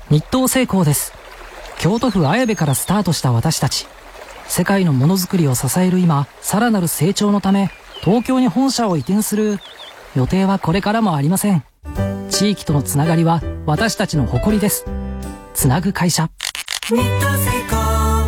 日東製鋼です。京都府綾部からスタートした私たち。世界のものづくりを支える今、さらなる成長のため、東京に本社を移転する予定はこれからもありません。地域とのつながりは私たちの誇りです。つなぐ会社。日東製鋼。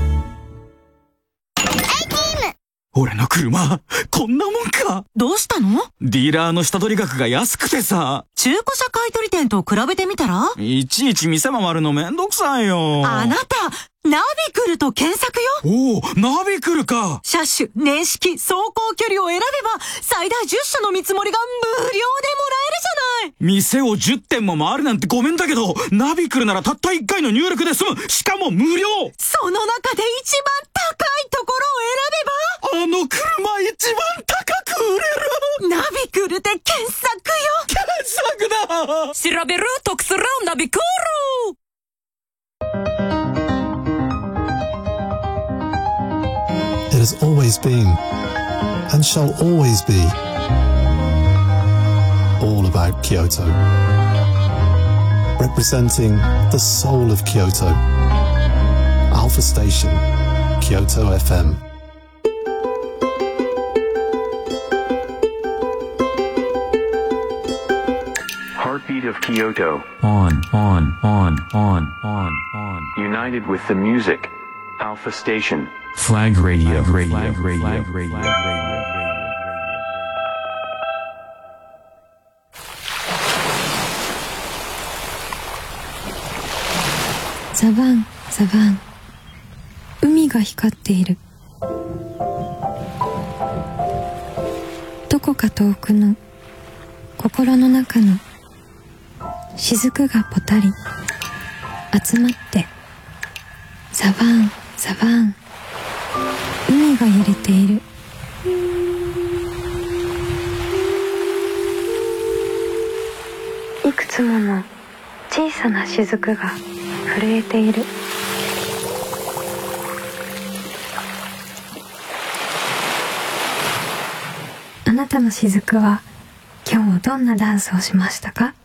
俺の車、こんなもんか。 どうしたの？ ディーラーの下取り額が安くてさ。 中古車買取店と比べてみたら？ いちいち店回るのめんどくさいよ。 あなた、ナビクルと検索よ。 おお、ナビクルか。 車種、年式、走行距離を選べば、最大10社の見積もりが無料でもらえるじゃない。 店を10店も回るなんてごめんだけど、ナビクルならたった1回の入力で済む。しかも無料。 その中で一番高いところを選べば、 あの車一番高く売れる。 ナビクルで検索よ。 検索だ。 調べる、得する、ナビクル。 It has always been, and shall always be, all about Kyoto. Representing the soul of Kyoto. Alpha Station, Kyoto FM. Heartbeat of Kyoto. On. United with the music. Alpha Station. Flag Radio. ザバン、ザバン。海が光っている。どこか遠くの心の中の雫がぽたり集まって、ザバン、ザバン。海が揺れている。いくつもの小さな雫が震えている。あなたの雫は今日どんなダンスをしましたか？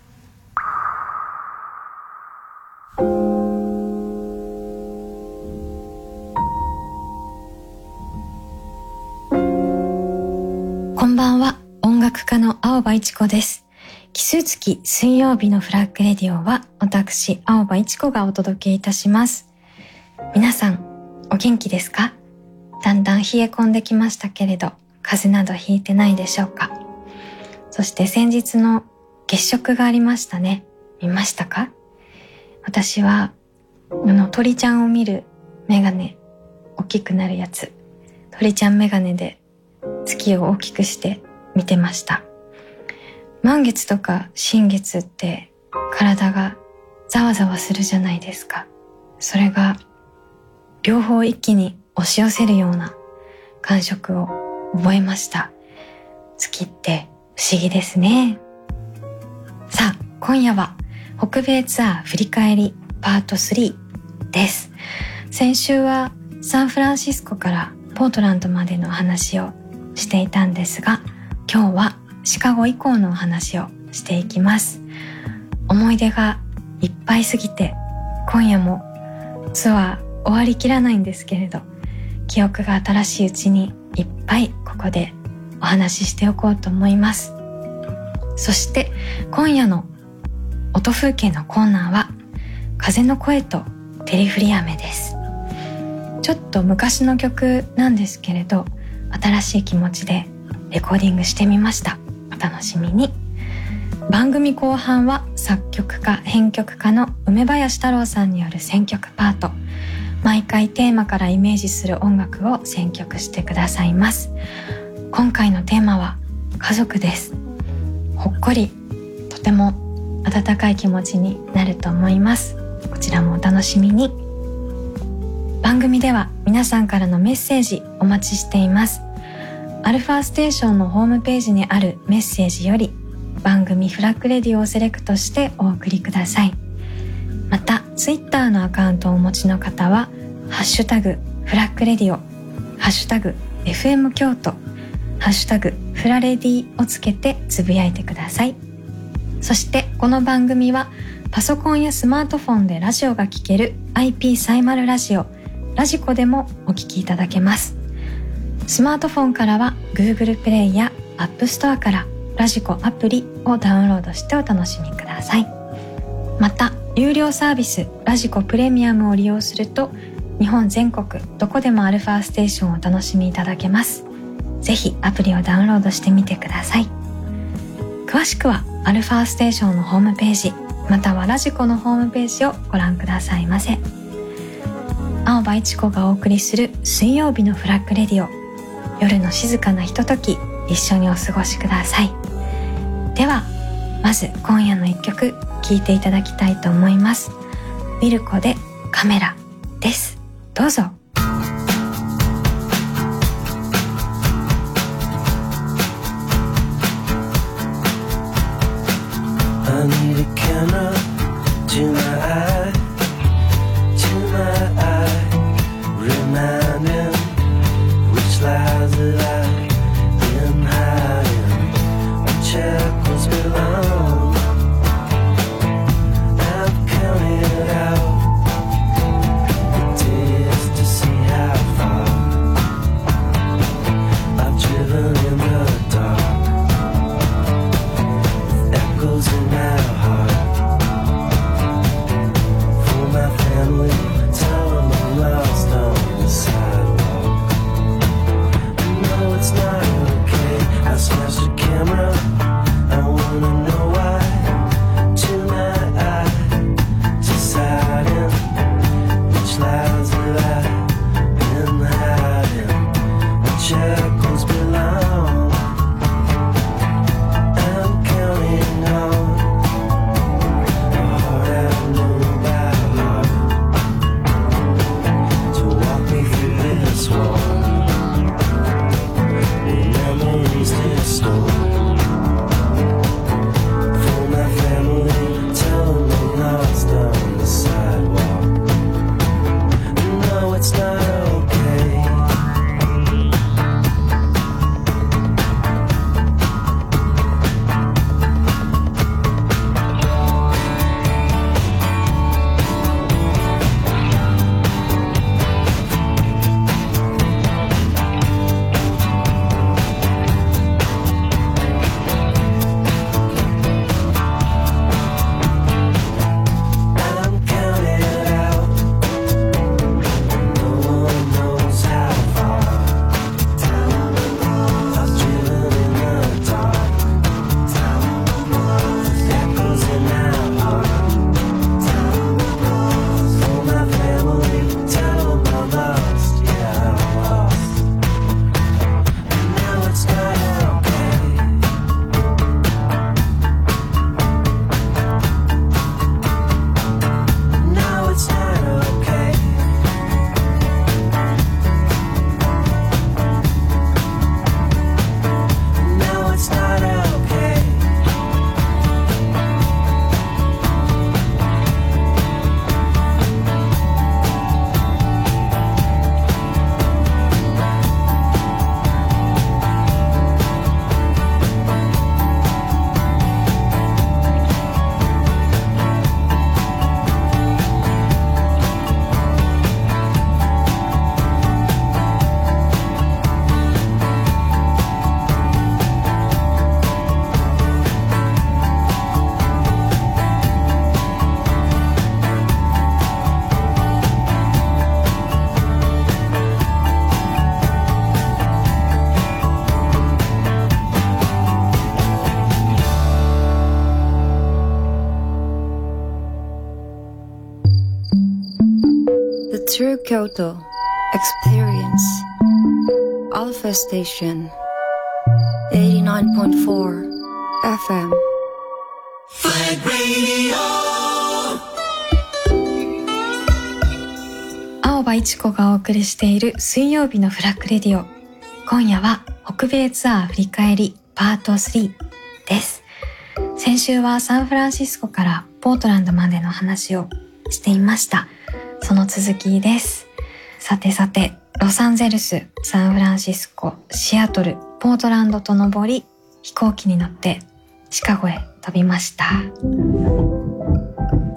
こんばんは、音楽家の青葉一子です。奇数月水曜日のフラッグレディオは私青葉一子がお届けいたします。皆さんお元気ですか？だんだん冷え込んできましたけれど、風邪などひいてないでしょうか？そして先日の月食がありましたね。見ましたか？私は鳥ちゃんを見るメガネ、大きくなるやつ、鳥ちゃんメガネで月を大きくして見てました。満月とか新月って体がざわざわするじゃないですか。それが両方一気に押し寄せるような感触を覚えました。月って不思議ですね。さあ、今夜は北米ツアー振り返りパート3です。先週はサンフランシスコからポートランドまでの話をしていたんですが、今日はシカゴ以降のお話をしていきます。思い出がいっぱいすぎて、今夜もツアー終わりきらないんですけれど、記憶が新しいうちにいっぱいここでお話ししておこうと思います。そして今夜の音風景のコーナーは風の声とテリフリ雨です。ちょっと昔の曲なんですけれど、新しい気持ちでレコーディングしてみました。お楽しみに。番組後半は作曲家編曲家の梅林太郎さんによる選曲パート。毎回テーマからイメージする音楽を選曲してくださいます。今回のテーマは家族です。ほっこり、とても温かい気持ちになると思います。こちらもお楽しみに。番組では皆さんからのメッセージお待ちしています。アルファステーションのホームページにあるメッセージより番組フラッグレディオをセレクトしてお送りください。またツイッターのアカウントをお持ちの方はハッシュタグフラッグレディオ、ハッシュタグ FM 京都、ハッシュタグフラレディをつけてつぶやいてください。そしてこの番組はパソコンやスマートフォンでラジオが聴ける IP サイマルラジオ、ラジコでもお聴きいただけます。スマートフォンからは Google プレイや App Store からラジコアプリをダウンロードしてお楽しみください。また、有料サービスラジコプレミアムを利用すると、日本全国どこでもアルファステーションをお楽しみいただけます。ぜひアプリをダウンロードしてみてください。詳しくはアルファステーションのホームページ、またはラジコのホームページをご覧くださいませ。青葉一子がお送りする水曜日のフラッグレディオ、夜の静かなひととき、一緒にお過ごしください。ではまず今夜の一曲聴いていただきたいと思います。ウィルコでカメラです。どうぞ。 I need a camera to my eye, to my eye, reminding which lies that I've been hiding, what shackles belong. I've counted out the days to see how far I've driven in the dark, with echoes in my heart. For my family, tell them I'm lost on the sidewalk. No, it's not okay. I smashed a camera. I wanna know why. To my eye, deciding which lies that I've been hiding, what shackles belong. I'm counting on a heart I know by heart to walk me through this wall. Memories distorted. For my family, tell them I'm lost on the sidewalk. No, it's not okay. I'm counted out. No one knows how far I've driven in the dark. That goes in my heart. For my family, tell them I'm lost. Yeah, I'm lost. No, it's not okay. No, it's not okay. No, it's not okay. The True Kyoto Experience Alpha Station 89.4 FM Flag Radio. 青葉一子がお送りしている水曜日のフラッグレディオ。今夜は北米ツアー振り返りパート3です。先週はサンフランシスコからポートランドまでの話をしていました。その続きです。さて、ロサンゼルス、サンフランシスコ、シアトル、ポートランドと登り、飛行機に乗ってシカゴへ飛びました。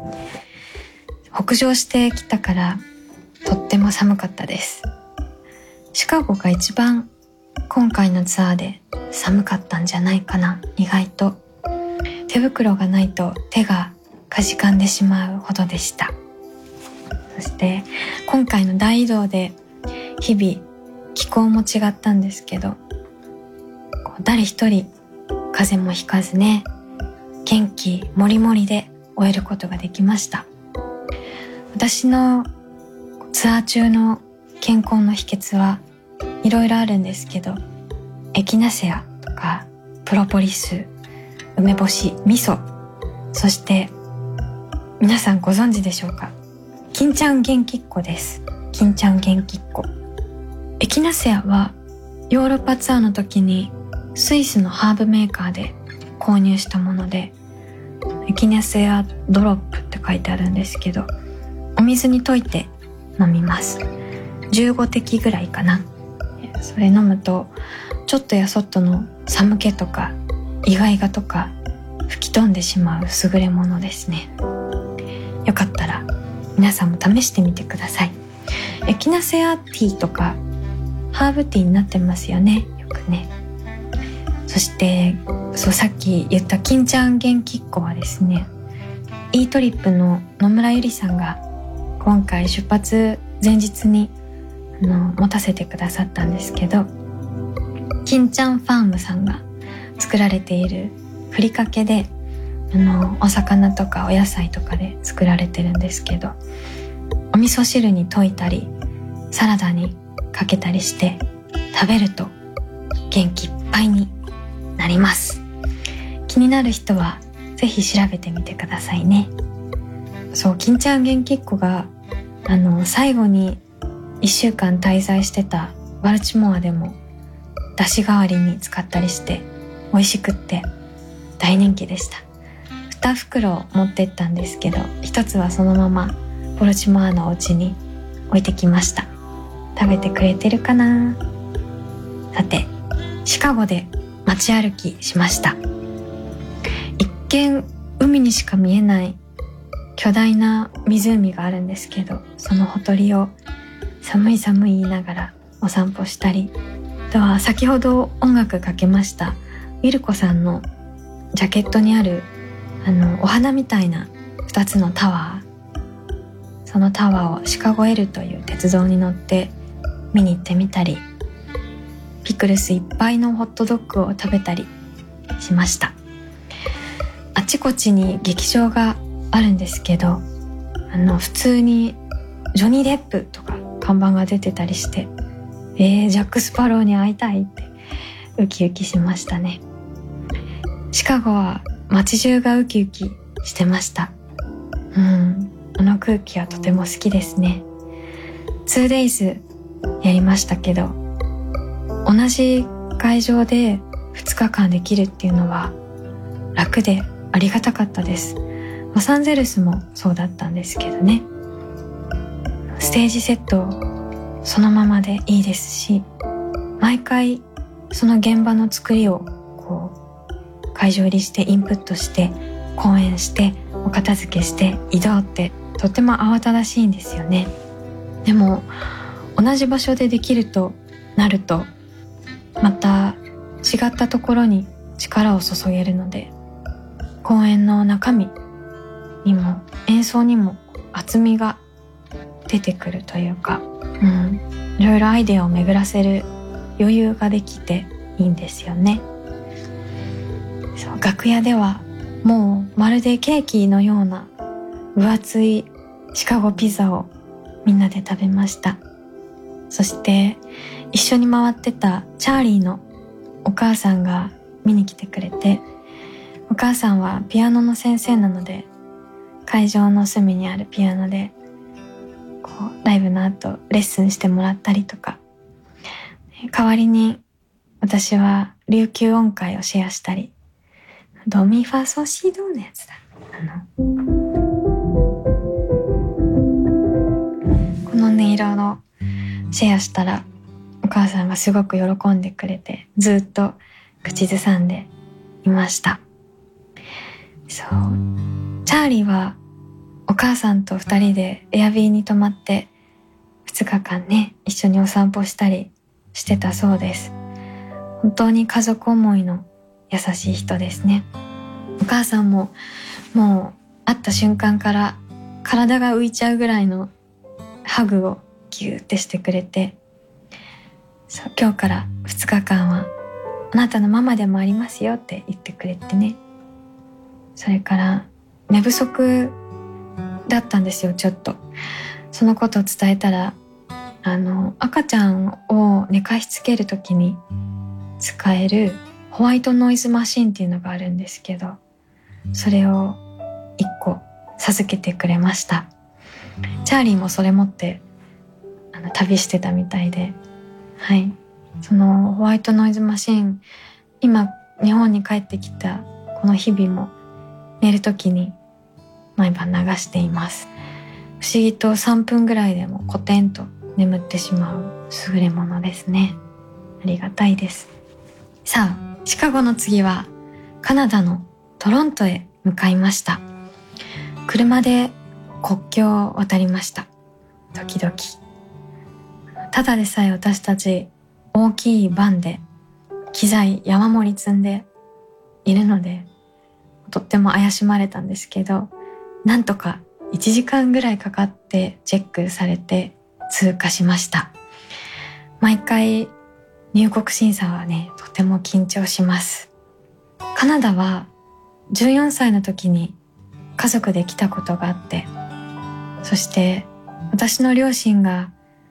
北上してきたからとっても寒かったです。シカゴが一番今回のツアーで寒かったんじゃないかな。意外と手袋がないと手がかじかんでしまうほどでした。そして今回の大移動で日々気候も違ったんですけど、誰一人風邪もひかずね、元気もりもりで終えることができました。私のツアー中の健康の秘訣はいろいろあるんですけど、エキナセアとかプロポリス、梅干し、味噌、そして皆さんご存知でしょうか、金ちゃん元気っ子です。金ちゃん元気っ子。エキナセアはヨーロッパツアーの時にスイスのハーブメーカーで購入したもので、エキナセアドロップって書いてあるんですけど、お水に溶いて飲みます。15滴ぐらいかな。それ飲むとちょっとやそっとの寒気とかイガイガとか吹き飛んでしまう優れものですね。よかったら皆さんも試してみてください。エキナセアティーとかハーブティーになってますよね、よくね。そしてさっき言った金ちゃん元気っ子はですね、イートリップの野村ゆりさんが今回出発前日に持たせてくださったんですけど、金ちゃんファームさんが作られているふりかけでお魚とかお野菜とかで作られてるんですけど、お味噌汁に溶いたりサラダにかけたりして食べると元気いっぱいになります。気になる人はぜひ調べてみてくださいね。そう、金ちゃん元気っ子が最後に1週間滞在してたバルチモアでも出汁代わりに使ったりして美味しくって大人気でした。2袋持ってったんですけど、1つはそのままボルチモアのお家に置いてきました。食べてくれてるかな。さて、シカゴで街歩きしました。一見海にしか見えない巨大な湖があるんですけど、そのほとりを寒い寒い言いながらお散歩したり、あとは先ほど音楽かけましたウィルコさんのジャケットにあるお花みたいな2つのタワー、そのタワーをシカゴ L という鉄道に乗って見に行ってみたり、ピクルスいっぱいのホットドッグを食べたりしました。あちこちに劇場があるんですけど、普通にジョニー・デップとか看板が出てたりして、ジャック・スパローに会いたいってウキウキしましたね。シカゴは街中がウキウキしてました。空気はとても好きですね。2days やりましたけど、同じ会場で2日間できるっていうのは楽でありがたかったです。ロサンゼルスもそうだったんですけどね。ステージセットそのままでいいですし、毎回その現場の作りを会場入りしてインプットして講演してお片付けして移動ってとても慌ただしいんですよね。でも同じ場所でできるとなるとまた違ったところに力を注げるので、講演の中身にも演奏にも厚みが出てくるというか、いろいろアイデアを巡らせる余裕ができていいんですよね。そう、楽屋ではもうまるでケーキのような分厚いシカゴピザをみんなで食べました。そして一緒に回ってたチャーリーのお母さんが見に来てくれて、お母さんはピアノの先生なので会場の隅にあるピアノでライブの後レッスンしてもらったりとか、代わりに私は琉球音階をシェアしたり、ドミファソシドのやつだ、この音色のシェアしたらお母さんがすごく喜んでくれて、ずっと口ずさんでいました。そう、チャーリーはおお母さんと2人でエアビーに泊まって2日間ね、一緒にお散歩したりしてたそうです。本当に家族思いの優しい人ですね。お母さんももう会った瞬間から体が浮いちゃうぐらいのハグをギューってしてくれて、そう、今日から2日間はあなたのママでもありますよって言ってくれてね。それから寝不足だったんですよ、ちょっと。そのことを伝えたら、赤ちゃんを寝かしつけるときに使えるホワイトノイズマシンっていうのがあるんですけど、それを1個授けてくれました。チャーリーもそれ持って旅してたみたいで、はい、そのホワイトノイズマシン、今日本に帰ってきたこの日々も寝るときに毎晩流しています。不思議と3分ぐらいでもコテンと眠ってしまう優れものですね。ありがたいです。さあ、シカゴの次はカナダのトロントへ向かいました。車で国境を渡りました。ドキドキ。ただでさえ私たち大きいバンで機材山盛り積んでいるので、とっても怪しまれたんですけど、なんとか1時間ぐらいかかってチェックされて通過しました。毎回入国審査はね、とても緊張します。カナダは14歳の時に家族で来たことがあって、そして私の両親が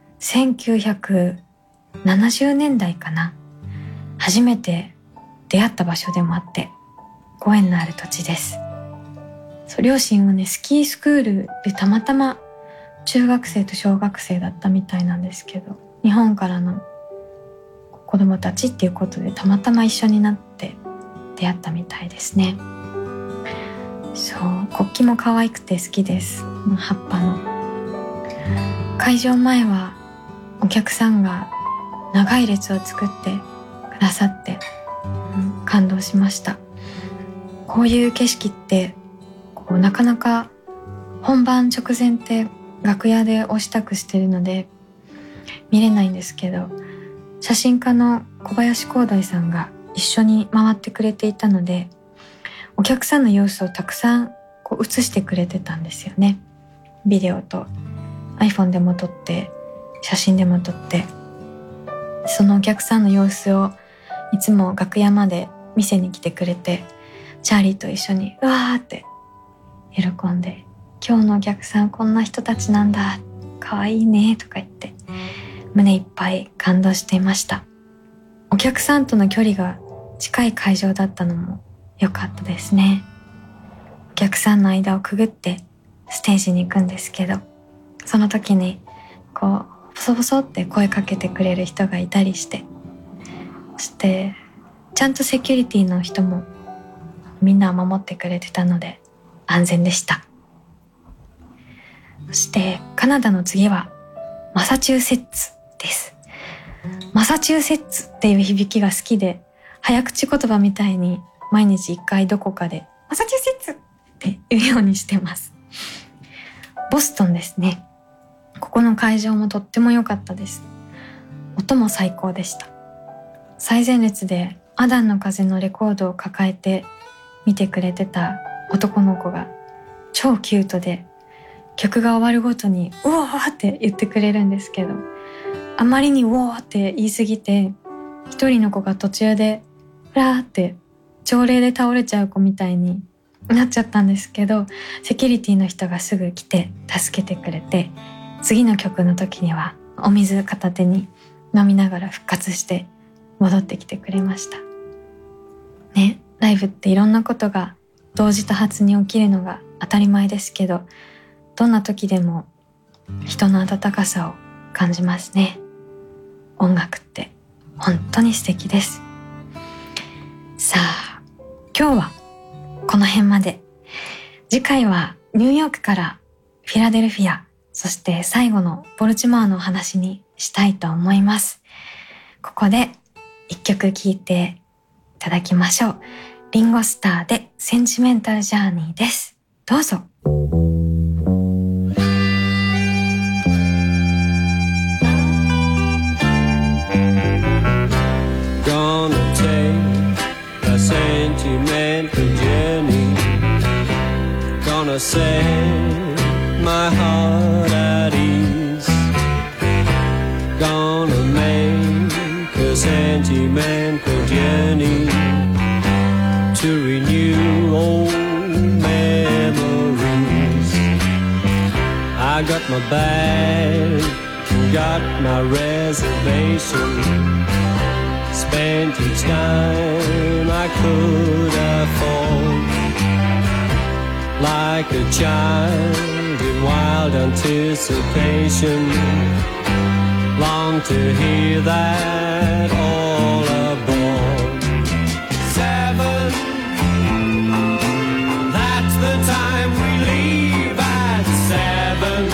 1970年代かな、初めて出会った場所でもあってご縁のある土地です。両親はね、スキースクールでたまたま中学生と小学生だったみたいなんですけど、日本からの子供たちっていうことでたまたま一緒になって出会ったみたいですね。そう、国旗も可愛くて好きです。葉っぱの。会場前はお客さんが長い列を作ってくださって、感動しました。こういう景色ってなかなか本番直前って楽屋でお支度してるので見れないんですけど、写真家の小林光大さんが一緒に回ってくれていたので、お客さんの様子をたくさん映してくれてたんですよね。ビデオと iPhone でも撮って写真でも撮って、そのお客さんの様子をいつも楽屋まで見せに来てくれて、チャーリーと一緒にうわーって喜んで、今日のお客さんこんな人たちなんだ、かわいいねとか言って胸いっぱい感動していました。お客さんとの距離が近い会場だったのも良かったですね。お客さんの間をくぐってステージに行くんですけど、その時にボソボソって声かけてくれる人がいたりして、そしてちゃんとセキュリティの人もみんな守ってくれてたので安全でした。そしてカナダの次はマサチューセッツです。マサチューセッツっていう響きが好きで、早口言葉みたいに毎日一回どこかでマサチューセッツって言うようにしてます。ボストンですね。ここの会場もとっても良かったです。音も最高でした。最前列でアダンの風のレコードを抱えて見てくれてた男の子が超キュートで、曲が終わるごとにうおーって言ってくれるんですけど、あまりにうおーって言いすぎて一人の子が途中でふらーって朝礼で倒れちゃう子みたいになっちゃったんですけど、セキュリティの人がすぐ来て助けてくれて、次の曲の時にはお水片手に飲みながら復活して戻ってきてくれましたね。ライブっていろんなことが同時多発に起きるのが当たり前ですけど、どんな時でも人の温かさを感じますね。音楽って本当に素敵です。さあ、今日はこの辺まで。次回はニューヨークからフィラデルフィア、そして最後のボルチモアのお話にしたいと思います。ここで一曲聴いていただきましょう。リンゴスターでセンチメンタルジャーニーです。どうぞ。 set my heart at ease. Gonna make a sentimental journey to renew old memories. I got my bag, got my reservation, spent each time I could afford. Like a child in wild anticipation, long to hear that all aboard. 7, that's the time we leave at 7.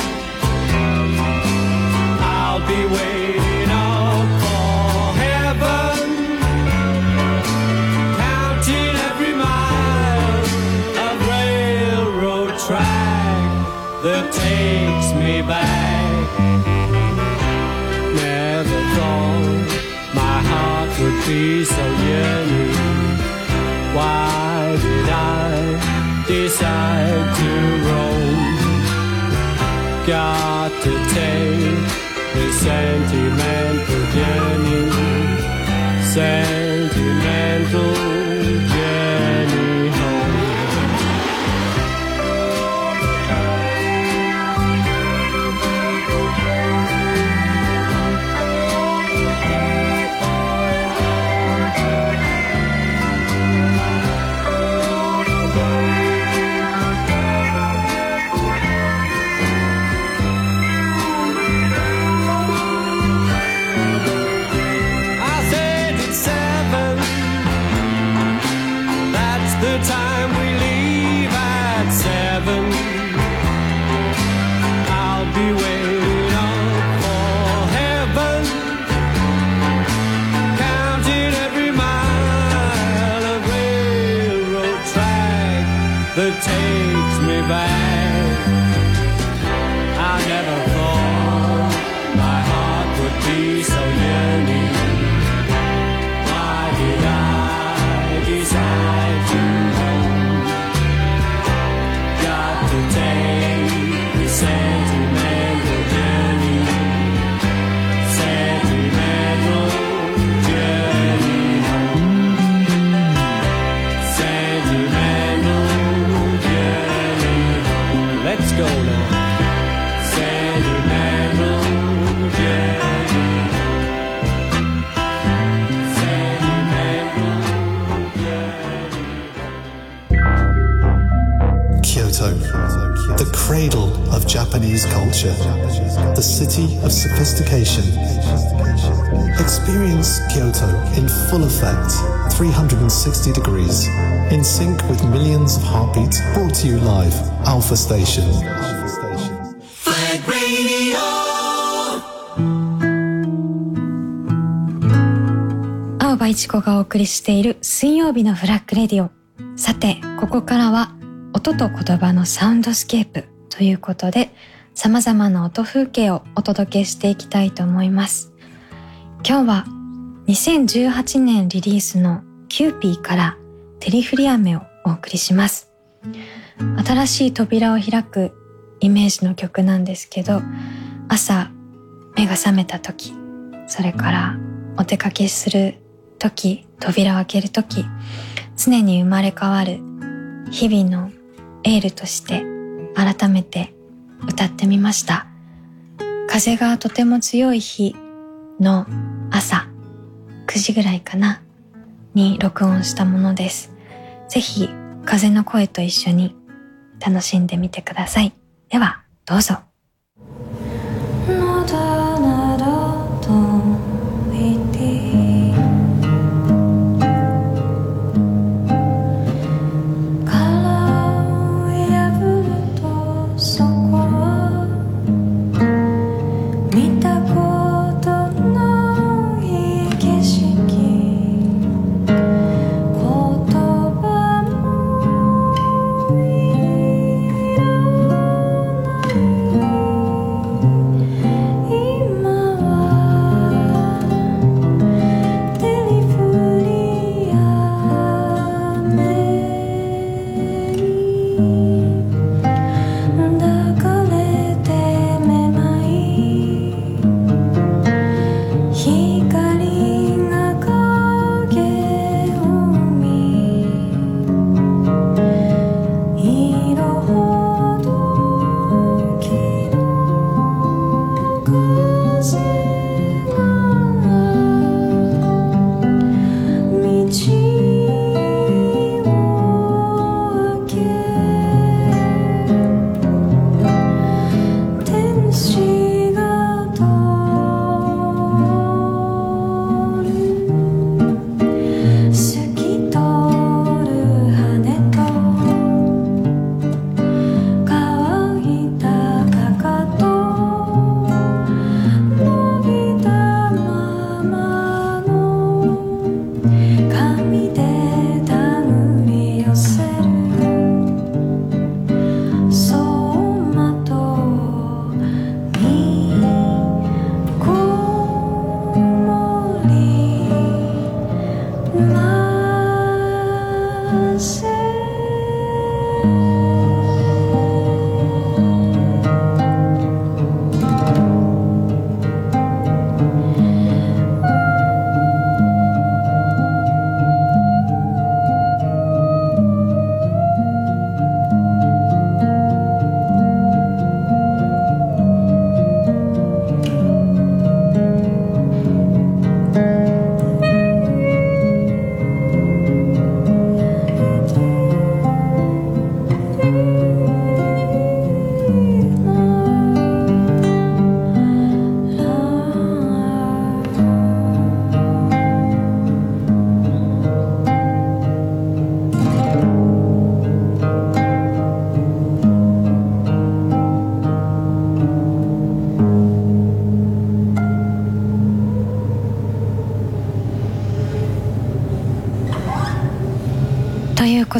I'll be waiting up for heaven, counting every mile of railroad track that takes me back. Never thought my heart would be so yearning. Why did I decide to roam? Got to take a sentimental journey, sentimental journey home. Time we leave at 7. I'll be waiting up for heaven, counting every mile of railroad track that takes me back. I never thought my heart would be so yearning. Why did I decide to take the sentimental journey, sentimental journey home, sentimental journey home. Let's go now. Sentimental journey home, sentimental journey home. Kyoto, the cradle of Japanese culture, the city of sophistication. Experience Kyoto in full effect, 360 degrees, in sync with millions of heartbeats, brought to you live, Alpha Station. Flag Radio. 青葉一子がお送りしている水曜日のフラッグレディオ。さて、ここからは音と言葉のサウンドスケープということで、様々な音風景をお届けしていきたいと思います。今日は2018年リリースのキューピーからテリフリアメをお送りします。新しい扉を開くイメージの曲なんですけど、朝目が覚めた時、それからお出かけする時、扉を開ける時、常に生まれ変わる日々のエールとして改めて歌ってみました。風がとても強い日の朝9時ぐらいかなに録音したものです。ぜひ風の声と一緒に楽しんでみてください。ではどうぞ。 「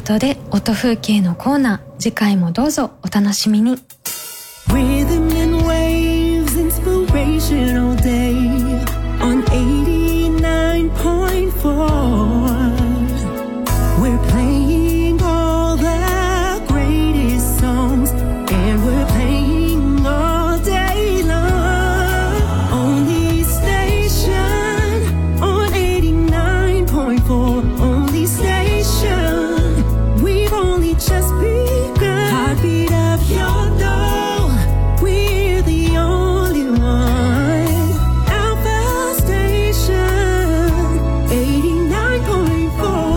ことで音風景のコーナー、次回もどうぞお楽しみに。 Rhythm and waves, inspiration all day on 89.4. We're playing all the greatest songs, and we're playing all day long. Only station on 89.4. Only station. We've only just begun. Heartbeat of your door. We're the only one. Alpha Station 89.4.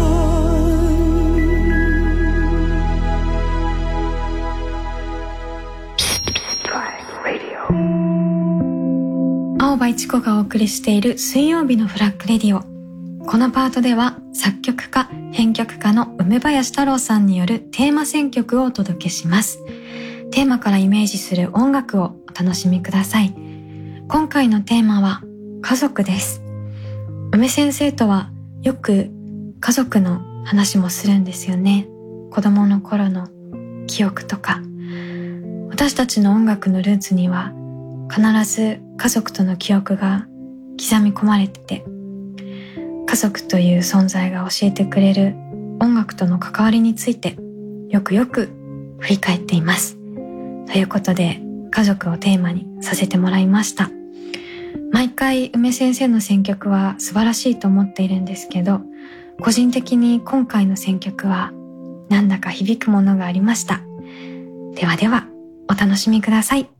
青葉一子がお送りしている水曜日のフラッグレディオ。このパートでは作曲家、編曲家の梅林太郎さんによるテーマ選曲をお届けします。テーマからイメージする音楽をお楽しみください。今回のテーマは家族です。梅先生とはよく家族の話もするんですよね。子供の頃の記憶とか。私たちの音楽のルーツには必ず家族との記憶が刻み込まれてて、家族という存在が教えてくれる音楽との関わりについてよくよく振り返っています。ということで家族をテーマにさせてもらいました。毎回梅先生の選曲は素晴らしいと思っているんですけど、個人的に今回の選曲はなんだか響くものがありました。ではではお楽しみください。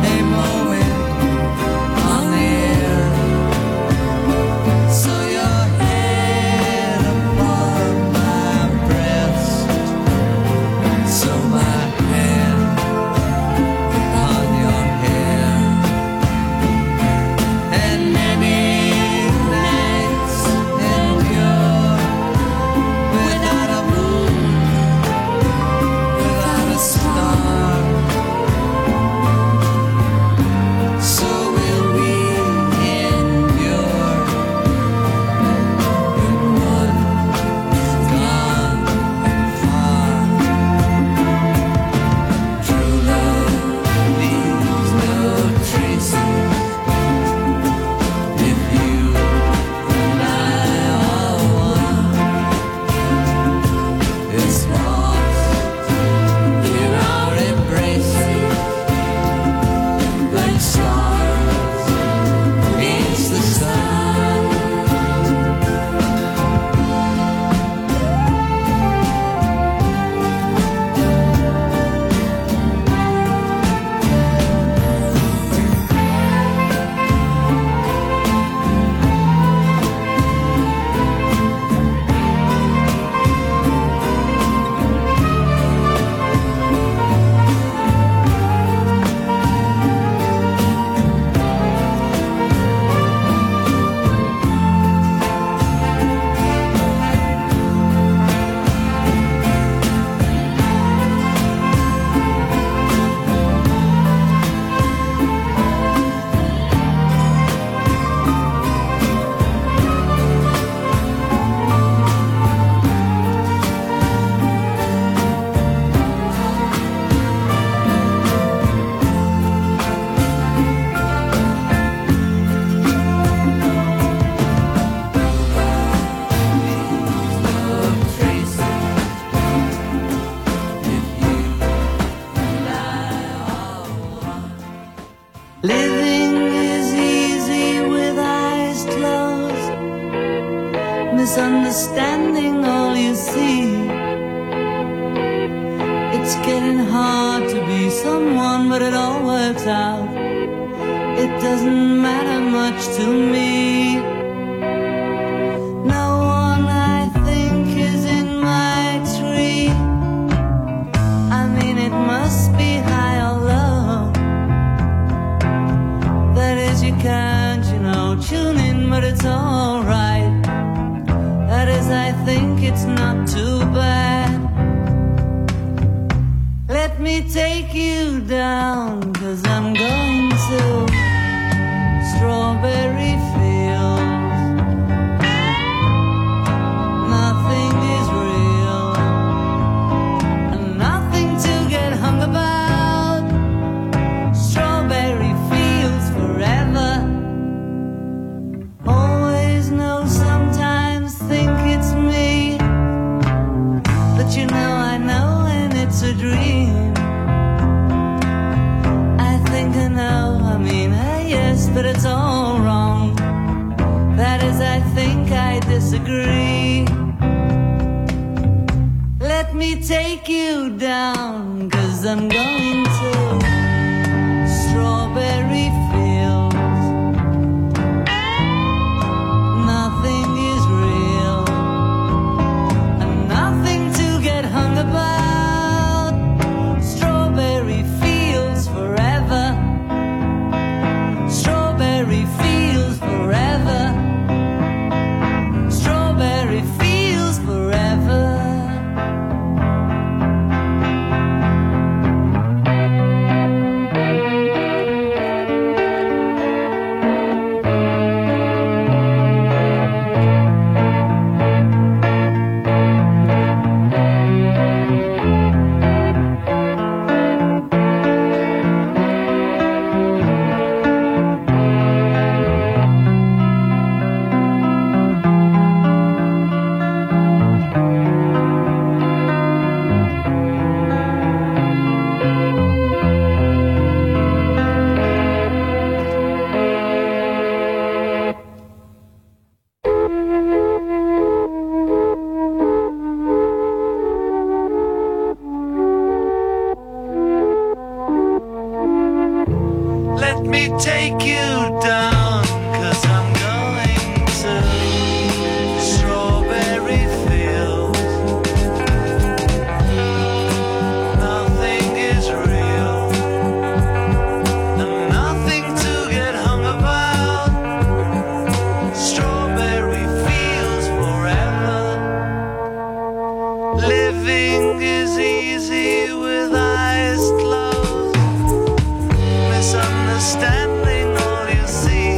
So your misunderstanding all you see. It's getting hard to be someone, but it all works out. It doesn't matter much to me. No one I think is in my tree. I mean, it must be high or low. That is, you can't, tune in, but it's alright. That is, I think it's not too bad. Let me take you down, 'cause I'm going to strawberry fields. Nothing is real, and nothing to get hung about. Strawberry fields forever. Always know, sometimes think it's me, but I know, and it's a dream. I think I know, yes, but it's all wrong. That is, I think I disagree. Let me take you down, 'cause I'm going to strawberry fields. Nothing is real, and nothing to get hung about. Strawberry fields forever. Strawberry fields forever. Strawberry fields forever. Let me take you down, 'cause I'm going to strawberry fields. Nothing is real, and nothing to get hung about. Strawberry fields forever. Living is easy with eyes closed. Misunderstanding all you see.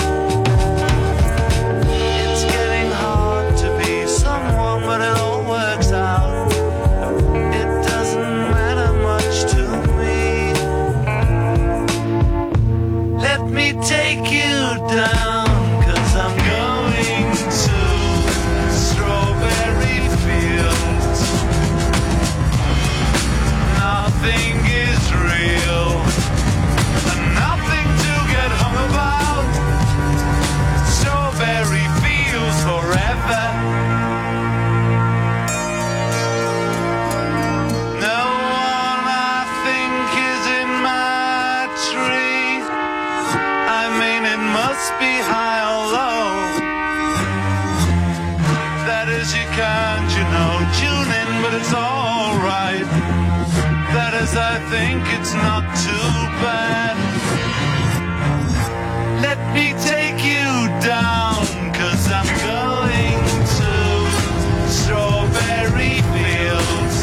It's getting hard to be someone, but it all works out. It doesn't matter much to me. Let me take you down, 'cause I'm going to strawberry fields. Nothing is real, nothing to get hung about. Strawberry fields forever. No one I think is in my tree. I mean, it must be high or low. That is, you can't, tune in, but it's alright. That is, I think it's not too bad. Let me take you down, 'cause I'm going to strawberry fields.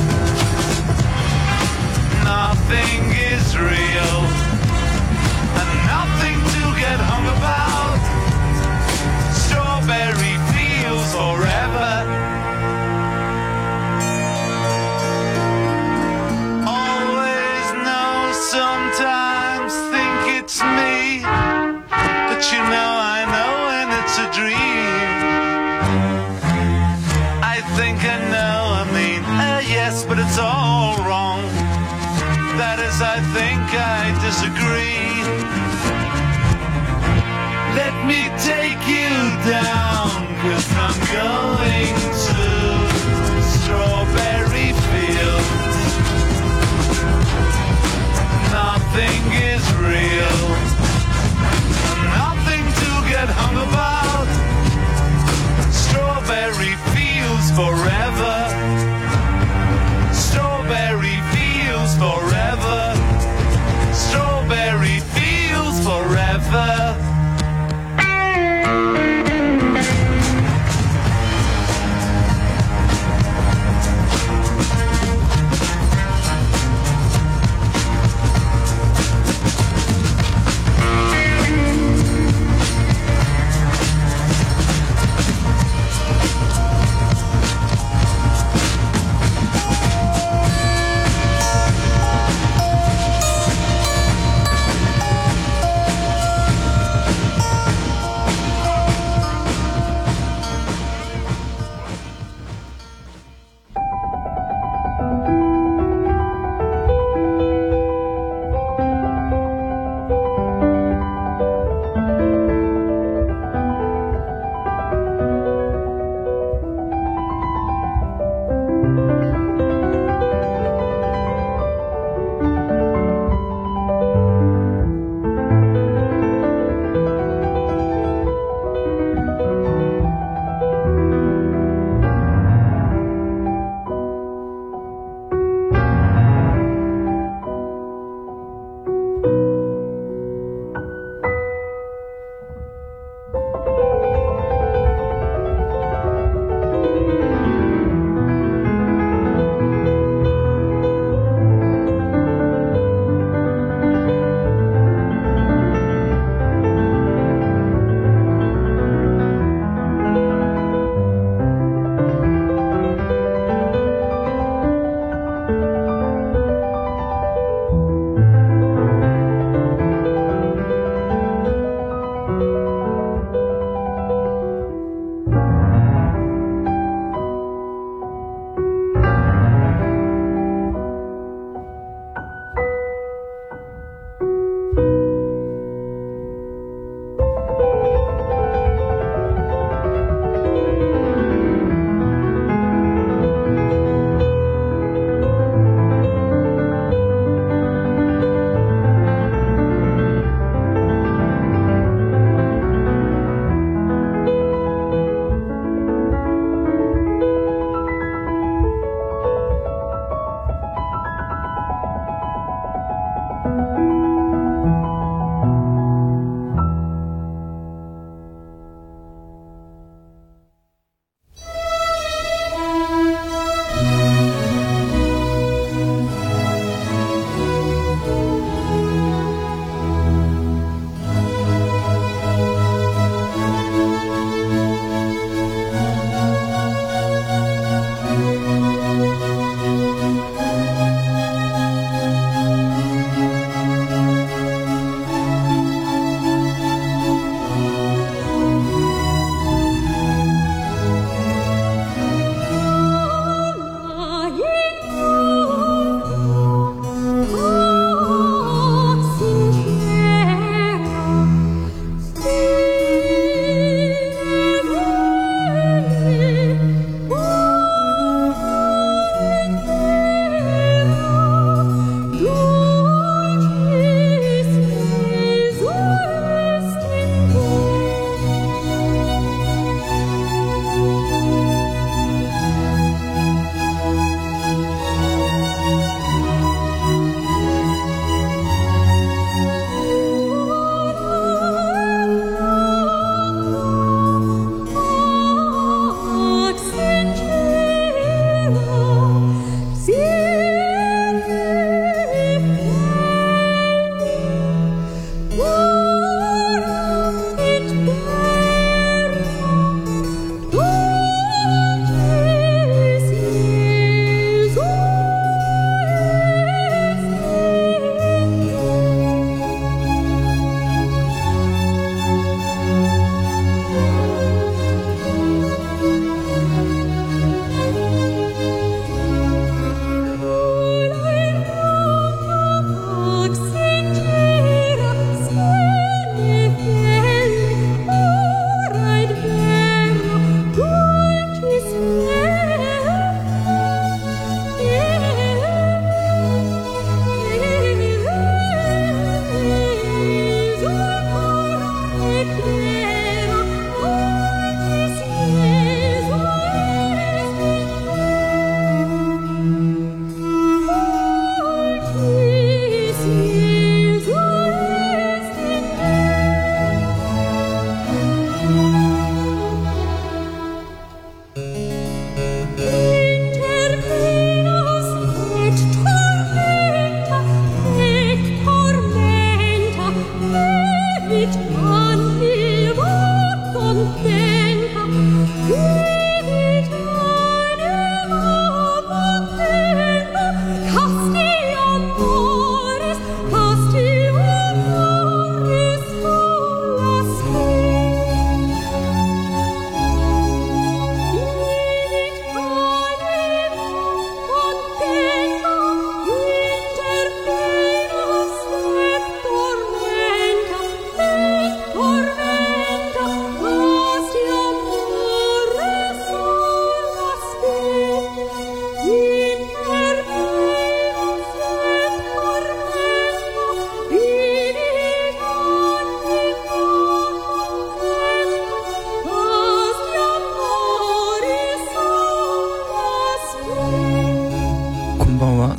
Nothing is real, and nothing to get hung about. Strawberry fields forever. Always know, sometimes think it's me, but forever. Strawberry fields forever. Strawberry fields forever.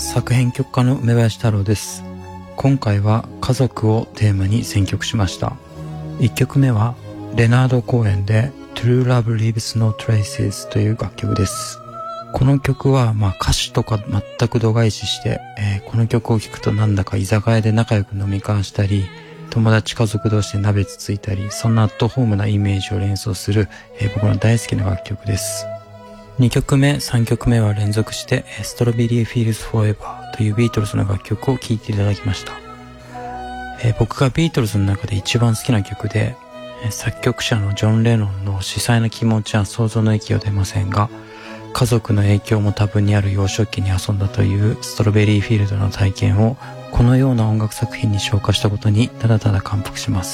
作編曲家の梅林太郎です。今回は家族をテーマに選曲しました。1曲目はレナード・コーエンで True Love Leaves No Traces という楽曲です。この曲は歌詞とか全く度外視して、この曲を聴くとなんだか居酒屋で仲良く飲み交わしたり、友達家族同士で鍋つついたり、そんなアットホームなイメージを連想する、僕の大好きな楽曲です。2曲目、3曲目は連続してストロベリー・フィールズ・フォーエバーというビートルズの楽曲を聴いていただきました。僕がビートルズの中で一番好きな曲で、作曲者のジョン・レノンの詩細な気持ちは想像の域を出ませんが、家族の影響も多分にある幼少期に遊んだというストロベリーフィールドの体験をこのような音楽作品に昇華したことにただただ感服します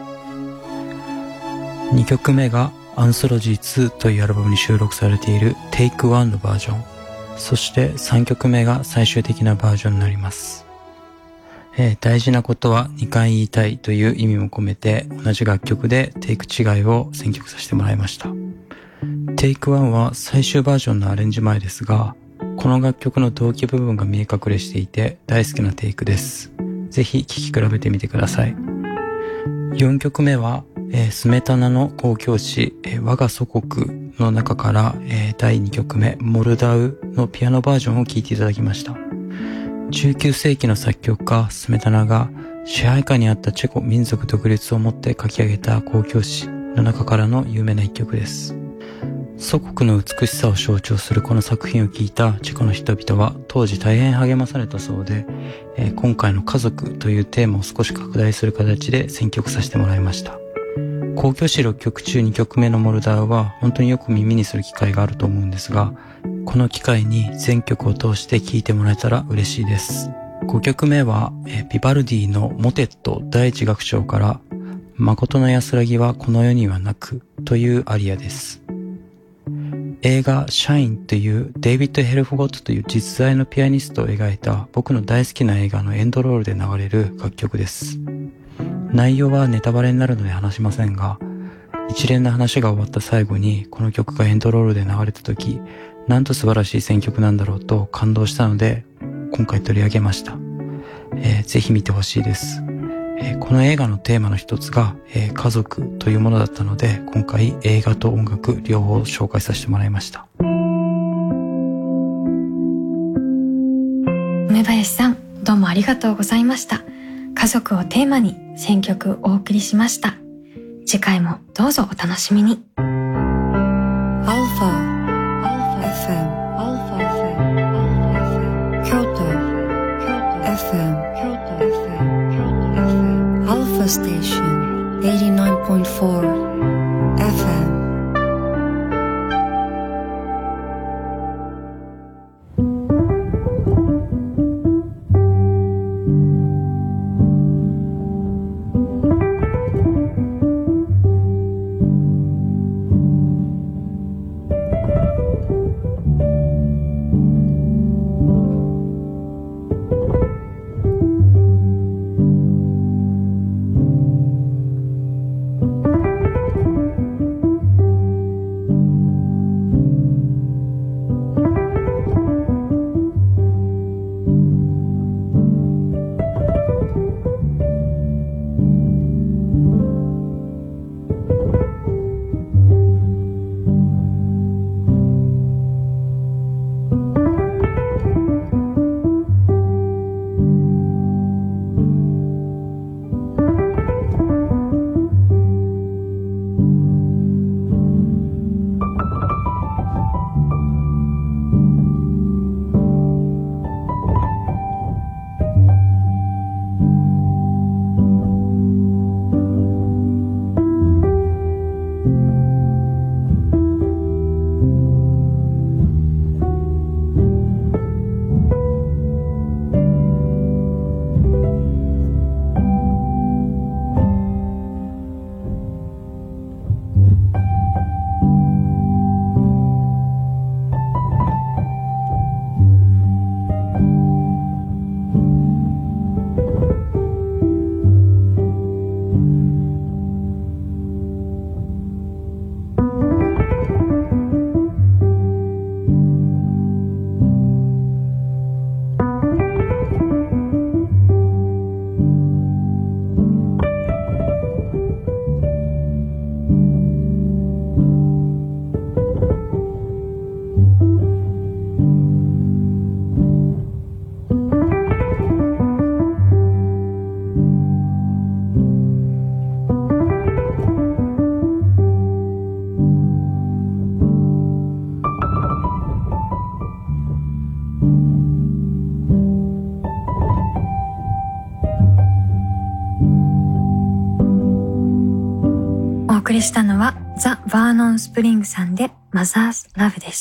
。2曲目がアンソロジー2というアルバムに収録されている Take One のバージョン。そして3曲目が最終的なバージョンになります。大事なことは2回言いたいという意味も込めて同じ楽曲でテイク違いを選曲させてもらいました。Take One は最終バージョンのアレンジ前ですが、この楽曲の同期部分が見え隠れしていて大好きなテイクです。ぜひ聴き比べてみてください。4曲目は、スメタナの交響詩、我が祖国の中から、第2曲目、モルダウのピアノバージョンを聴いていただきました。19世紀の作曲家スメタナが支配下にあったチェコ民族独立をもって書き上げた交響詩の中からの有名な一曲です。祖国の美しさを象徴するこの作品を聴いたチェコの人々は当時大変励まされたそうで、今回の家族というテーマを少し拡大する形で選曲させてもらいました。交響詩6曲中2曲目のモルダウは本当によく耳にする機会があると思うんですが、この機会に全曲を通して聴いてもらえたら嬉しいです。5曲目はビバルディのモテット第一楽章から誠の安らぎはこの世にはなくというアリアです。映画シャインというデイビッド・ヘルフゴットという実在のピアニストを描いた僕の大好きな映画のエンドロールで流れる楽曲です。内容はネタバレになるので話しませんが、一連の話が終わった最後にこの曲がエンドロールで流れた時、なんと素晴らしい選曲なんだろうと感動したので今回取り上げました。ぜひ見てほしいです。この映画のテーマの一つが、家族というものだったので、今回映画と音楽両方紹介させてもらいました。 梅林さん、どうもありがとうございました。家族をテーマに選曲お送りしました。次回もどうぞお楽しみに。 Alpha FM Kyoto FM Alpha Station 89.4 FM りしたのはザ・バーノン・スプリングさんでマザーズ・ラブでした。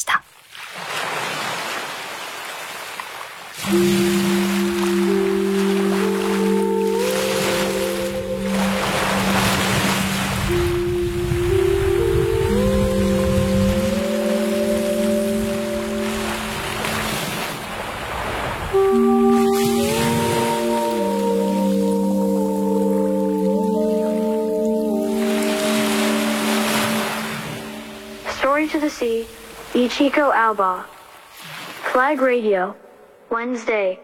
Story to the Sea, Ichiko Aoba. Flag Radio, Wednesday.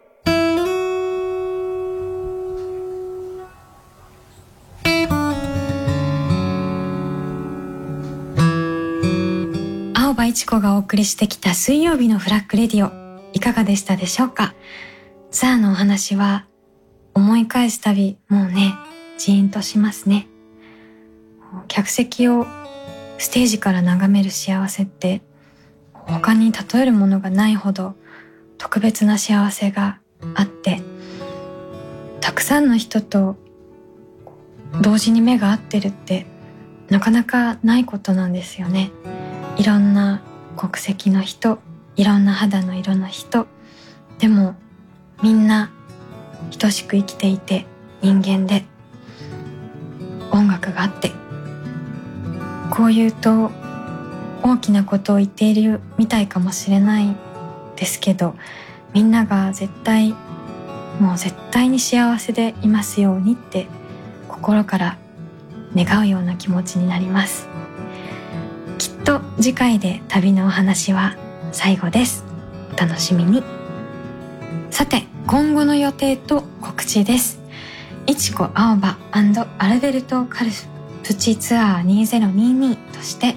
青葉一子がお送りしてきた水曜日のフラッグレディオ、いかがでしたでしょうか。ザーのお話は思い返すたびもうね、ジーンとしますね。客席をステージから眺める幸せって他に例えるものがないほど特別な幸せがあって、たくさんの人と同時に目が合ってるってなかなかないことなんですよね。いろんな国籍の人、いろんな肌の色の人、でもみんな等しく生きていて人間で音楽があって、こう言うと大きなことを言っているみたいかもしれないですけど、みんなが絶対に幸せでいますようにって心から願うような気持ちになります。きっと次回で旅のお話は最後です。お楽しみに。さて、今後の予定と告知です。いちこ青葉&アルベルト・カルプチツアー2022として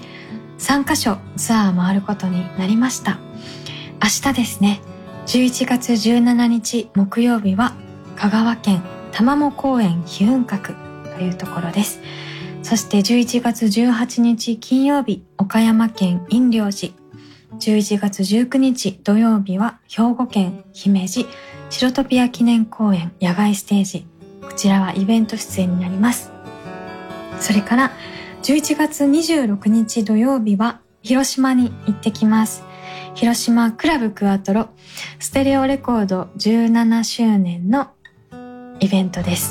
3カ所ツアー回ることになりました。明日ですね、11月17日木曜日は香川県玉藻公園飛雲閣というところです。そして11月18日金曜日、岡山県陰陽寺。11月19日土曜日は兵庫県姫路白トピア記念公園野外ステージ。こちらはイベント出演になります。それから11月26日土曜日は広島に行ってきます。広島クラブクアトロステレオレコード17周年のイベントです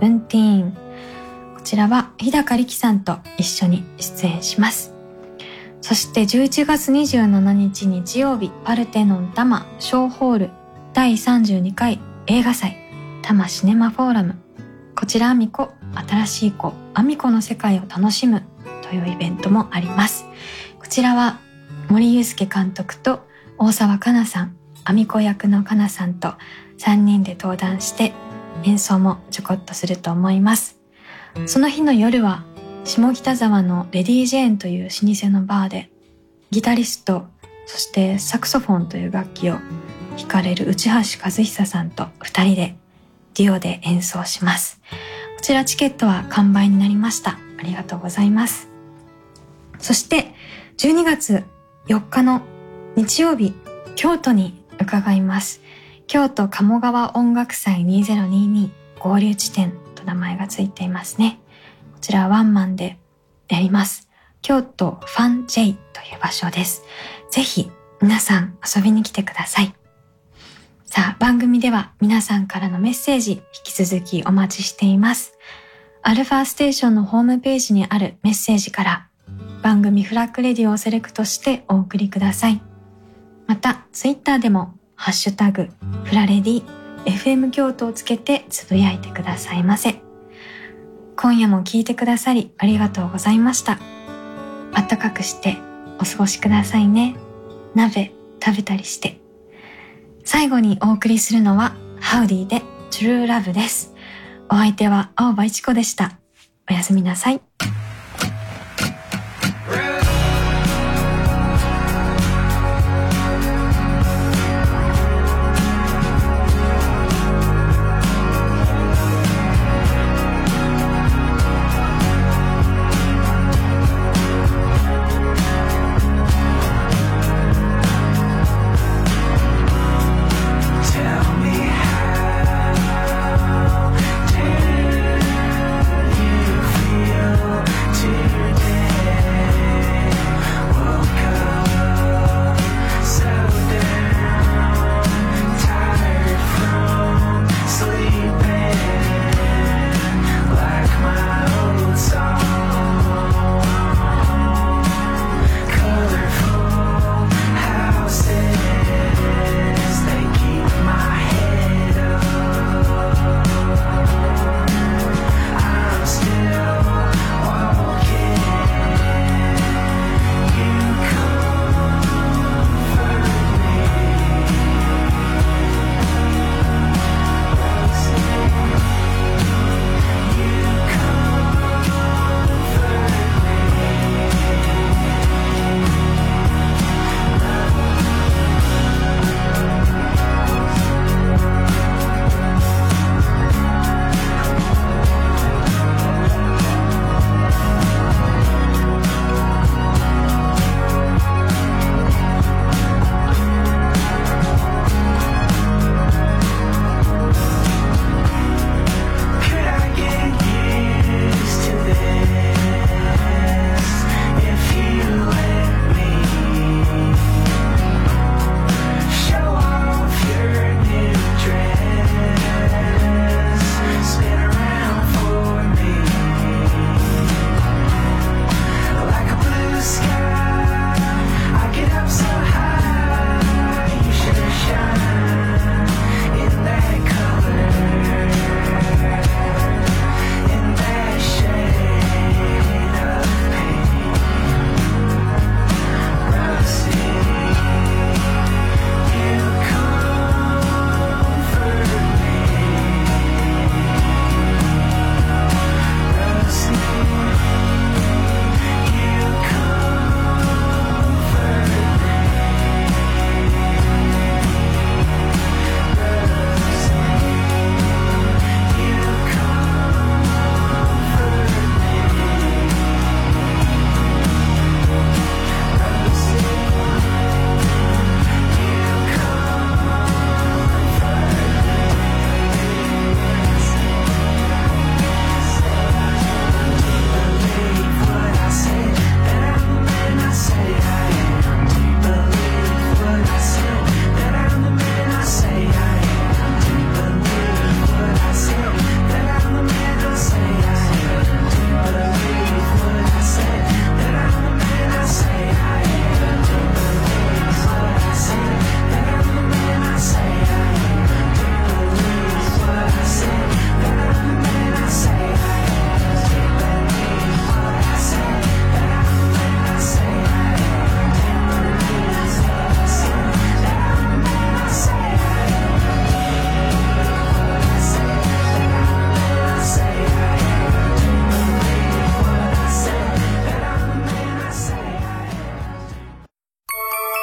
。17。こちらは日高力さんと一緒に出演します。そして11月27日日曜日、パルテノン多摩小ホール第32回映画祭多摩シネマフォーラム。こちらアミコ新しい子アミコの世界を楽しむというイベントもあります。こちらは森裕介監督と大沢かなさん、アミコ役のかなさんと3人で登壇して演奏もちょこっとすると思います。その日の夜は下北沢のレディー・ジェーンという老舗のバーでギタリスト、そしてサクソフォンという楽器を弾かれる内橋和久さんと2人でデュオで演奏します。こちらチケットは完売になりました。ありがとうございます。そして12月4日の日曜日、京都に伺います。京都鴨川音楽祭2022合流地点と名前がついていますね。こちらはワンマンでやります。京都ファン J という場所です。ぜひ皆さん遊びに来てください。さあ、番組では皆さんからのメッセージ引き続きお待ちしています。アルファステーションのホームページにあるメッセージから番組フラッグレディオをセレクトしてお送りください。またツイッターでもハッシュタグフラレディ FM 京都をつけてつぶやいてくださいませ。今夜も聞いてくださりありがとうございました。あったかくしてお過ごしくださいね。鍋食べたりして。最後にお送りするのはハウディで True Love です。お相手は青葉一子でした。おやすみなさい。 Feel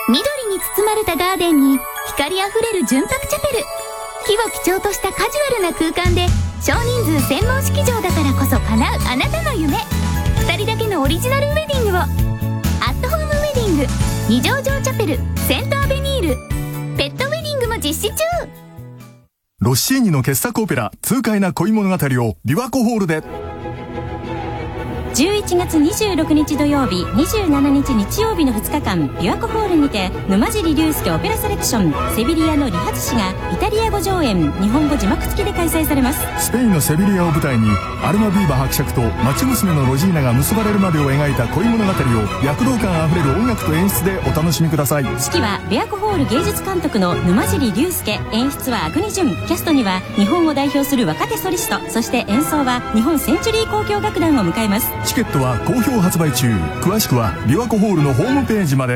緑に包まれたガーデンに光あふれる純白チャペル。木を基調としたカジュアルな空間で少人数専門式場だからこそ叶うあなたの夢。2人だけのオリジナルウェディングを。アットホームウェディング二条城チャペルセントアベニール。ペットウェディングも実施中。 ロッシーニの傑作オペラ痛快な恋物語を琵琶湖ホールで。 11月26日土曜日27日日曜日の2日間琵琶湖ホールにて沼尻龍介オペラセレクションセビリアの理髪師がイタリア語上演日本語字幕付きで開催されます。 スペインのセビリアを舞台にアルマビーバ伯爵と町娘のロジーナが結ばれるまでを描いた恋物語を躍動感あふれる音楽と演出でお楽しみください。 指揮は琵琶湖ホール芸術監督の沼尻龍介、演出は阿国淳。キャストには日本を代表する若手ソリスト、そして演奏は日本センチュリー交響楽団を迎えます。 チケットは好評発売中。詳しくは琵琶湖ホールのホームページまで。